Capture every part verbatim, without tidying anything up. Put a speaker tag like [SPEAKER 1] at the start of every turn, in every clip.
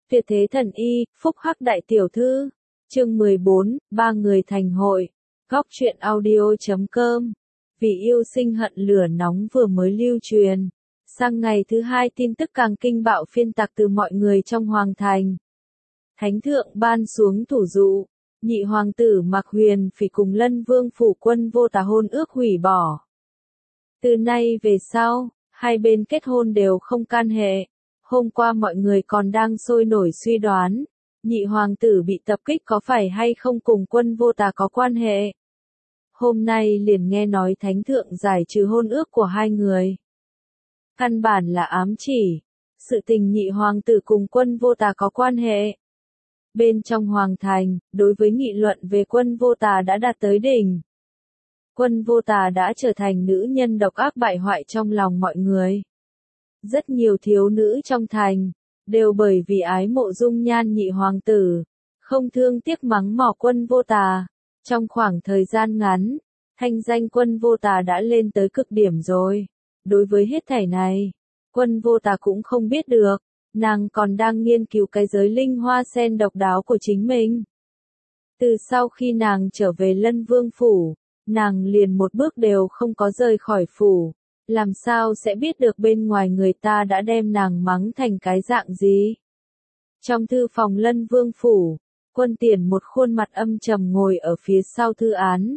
[SPEAKER 1] Tuyệt thế thần y, phúc hắc đại tiểu thư. Chương mười bốn, ba người thành hội. Góc truyện audio chấm com. Vì yêu sinh hận lửa nóng vừa mới lưu truyền. Sang ngày thứ hai tin tức càng kinh bạo phiên tạc từ mọi người trong hoàng thành. Thánh thượng ban xuống thủ dụ, nhị hoàng tử Mạc Huyền Phỉ cùng Lân Vương phủ Quân Vô Tà hôn ước hủy bỏ. Từ nay về sau, hai bên kết hôn đều không can hệ. Hôm qua mọi người còn đang sôi nổi suy đoán, nhị hoàng tử bị tập kích có phải hay không cùng Quân Vô Tà có quan hệ. Hôm nay liền nghe nói thánh thượng giải trừ hôn ước của hai người. Căn bản là ám chỉ, sự tình nhị hoàng tử cùng Quân Vô Tà có quan hệ. Bên trong hoàng thành, đối với nghị luận về Quân Vô Tà đã đạt tới đỉnh. Quân Vô Tà đã trở thành nữ nhân độc ác bại hoại trong lòng mọi người. Rất nhiều thiếu nữ trong thành, đều bởi vì ái mộ dung nhan nhị hoàng tử, không thương tiếc mắng mỏ Quân Vô Tà. Trong khoảng thời gian ngắn, thanh danh Quân Vô Tà đã lên tới cực điểm rồi. Đối với hết thảy này, Quân Vô Tà cũng không biết được, nàng còn đang nghiên cứu cái giới linh hoa sen độc đáo của chính mình. Từ sau khi nàng trở về Lân Vương phủ, nàng liền một bước đều không có rời khỏi phủ, làm sao sẽ biết được bên ngoài người ta đã đem nàng mắng thành cái dạng gì. Trong thư phòng Lân Vương phủ, Quân Tiền một khuôn mặt âm trầm ngồi ở phía sau thư án.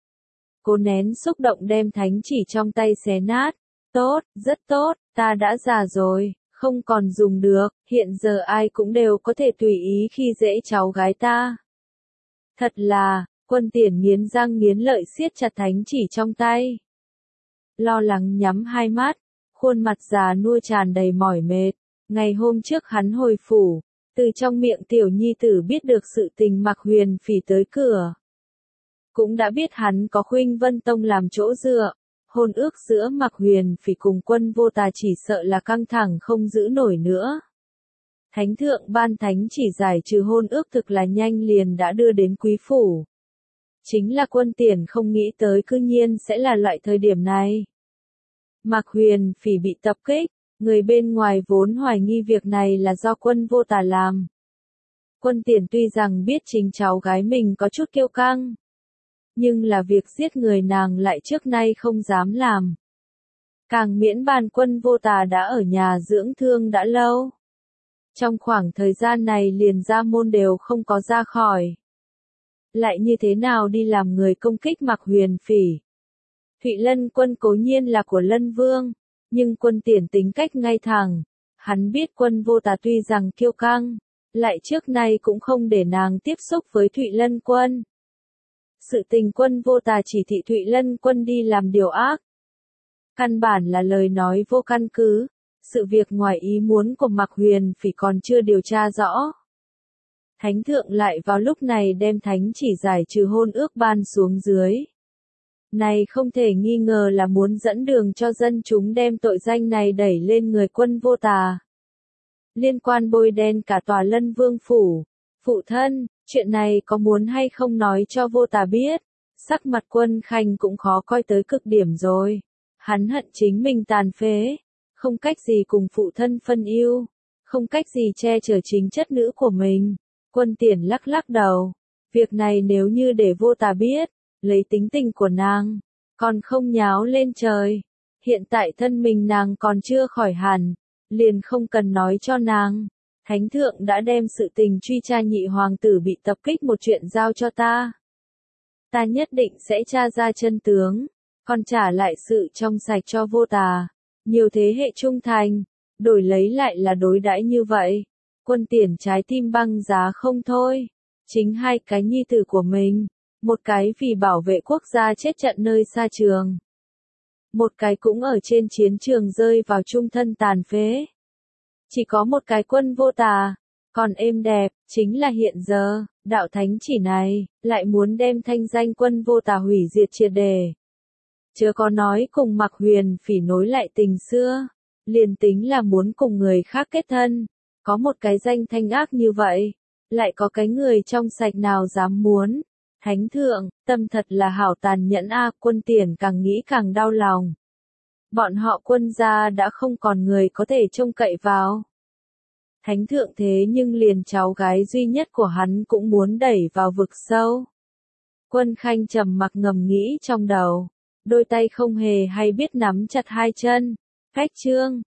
[SPEAKER 1] Cô nén xúc động đem thánh chỉ trong tay xé nát. Tốt, rất tốt, ta đã già rồi, không còn dùng được, hiện giờ ai cũng đều có thể tùy ý khi dễ cháu gái ta. Thật là, Quân Tiền nghiến răng nghiến lợi siết chặt thánh chỉ trong tay. Lo lắng nhắm hai mắt, khuôn mặt già nua tràn đầy mỏi mệt. Ngày hôm trước hắn hồi phủ, từ trong miệng tiểu nhi tử biết được sự tình Mạc Huyền Phỉ tới cửa. Cũng đã biết hắn có Khuynh Vân Tông làm chỗ dựa. Hôn ước giữa Mạc Huyền Phỉ cùng Quân Vô Tà chỉ sợ là căng thẳng không giữ nổi nữa. Thánh thượng ban thánh chỉ giải trừ hôn ước thực là nhanh liền đã đưa đến quý phủ. Chính là Quân Tiền không nghĩ tới cư nhiên sẽ là loại thời điểm này. Mạc Huyền Phỉ bị tập kích, người bên ngoài vốn hoài nghi việc này là do Quân Vô Tà làm. Quân Tiền tuy rằng biết chính cháu gái mình có chút kiêu căng, nhưng là việc giết người nàng lại trước nay không dám làm. Càng miễn bàn Quân Vô Tà đã ở nhà dưỡng thương đã lâu. Trong khoảng thời gian này liền ra môn đều không có ra khỏi. Lại như thế nào đi làm người công kích Mạc Huyền Phỉ. Thụy Lân Quân cố nhiên là của Lân Vương, nhưng Quân Tiền tính cách ngay thẳng. Hắn biết Quân Vô Tà tuy rằng kiêu căng, lại trước nay cũng không để nàng tiếp xúc với Thụy Lân Quân. Sự tình Quân Vô Tà chỉ thị Thụy Lân Quân đi làm điều ác. Căn bản là lời nói vô căn cứ, sự việc ngoài ý muốn của Mạc Huyền Phỉ còn chưa điều tra rõ. Thánh thượng lại vào lúc này đem thánh chỉ giải trừ hôn ước ban xuống dưới. Này không thể nghi ngờ là muốn dẫn đường cho dân chúng đem tội danh này đẩy lên người Quân Vô Tà. Liên quan bôi đen cả tòa Lân Vương phủ. Phụ thân, chuyện này có muốn hay không nói cho Vô Tà biết? Sắc mặt Quân Khanh cũng khó coi tới cực điểm rồi. Hắn hận chính mình tàn phế, không cách gì cùng phụ thân phân yêu, không cách gì che chở chính chất nữ của mình. Quân Tiền lắc lắc đầu, việc này nếu như để Vô Tà biết, lấy tính tình của nàng, còn không nháo lên trời. Hiện tại thân mình nàng còn chưa khỏi hẳn, liền không cần nói cho nàng. Thánh thượng đã đem sự tình truy tra nhị hoàng tử bị tập kích một chuyện giao cho ta. Ta nhất định sẽ tra ra chân tướng, còn trả lại sự trong sạch cho Vô Tà. Nhiều thế hệ trung thành, đổi lấy lại là đối đãi như vậy. Quân Tiền trái tim băng giá không thôi. Chính hai cái nhi tử của mình, một cái vì bảo vệ quốc gia chết trận nơi xa trường. Một cái cũng ở trên chiến trường rơi vào trung thân tàn phế. Chỉ có một cái Quân Vô Tà, còn êm đẹp, chính là hiện giờ, đạo thánh chỉ này, lại muốn đem thanh danh Quân Vô Tà hủy diệt triệt đề. Chớ có nói cùng Mạc Huyền Phỉ nối lại tình xưa, liền tính là muốn cùng người khác kết thân, có một cái danh thanh ác như vậy, lại có cái người trong sạch nào dám muốn. Thánh thượng, tâm thật là hảo tàn nhẫn a. Quân Tiền càng nghĩ càng đau lòng. Bọn họ Quân gia đã không còn người có thể trông cậy vào. Thánh thượng thế nhưng liền cháu gái duy nhất của hắn cũng muốn đẩy vào vực sâu. Quân Khanh trầm mặc ngầm nghĩ trong đầu, đôi tay không hề hay biết nắm chặt hai chân. Cách trương,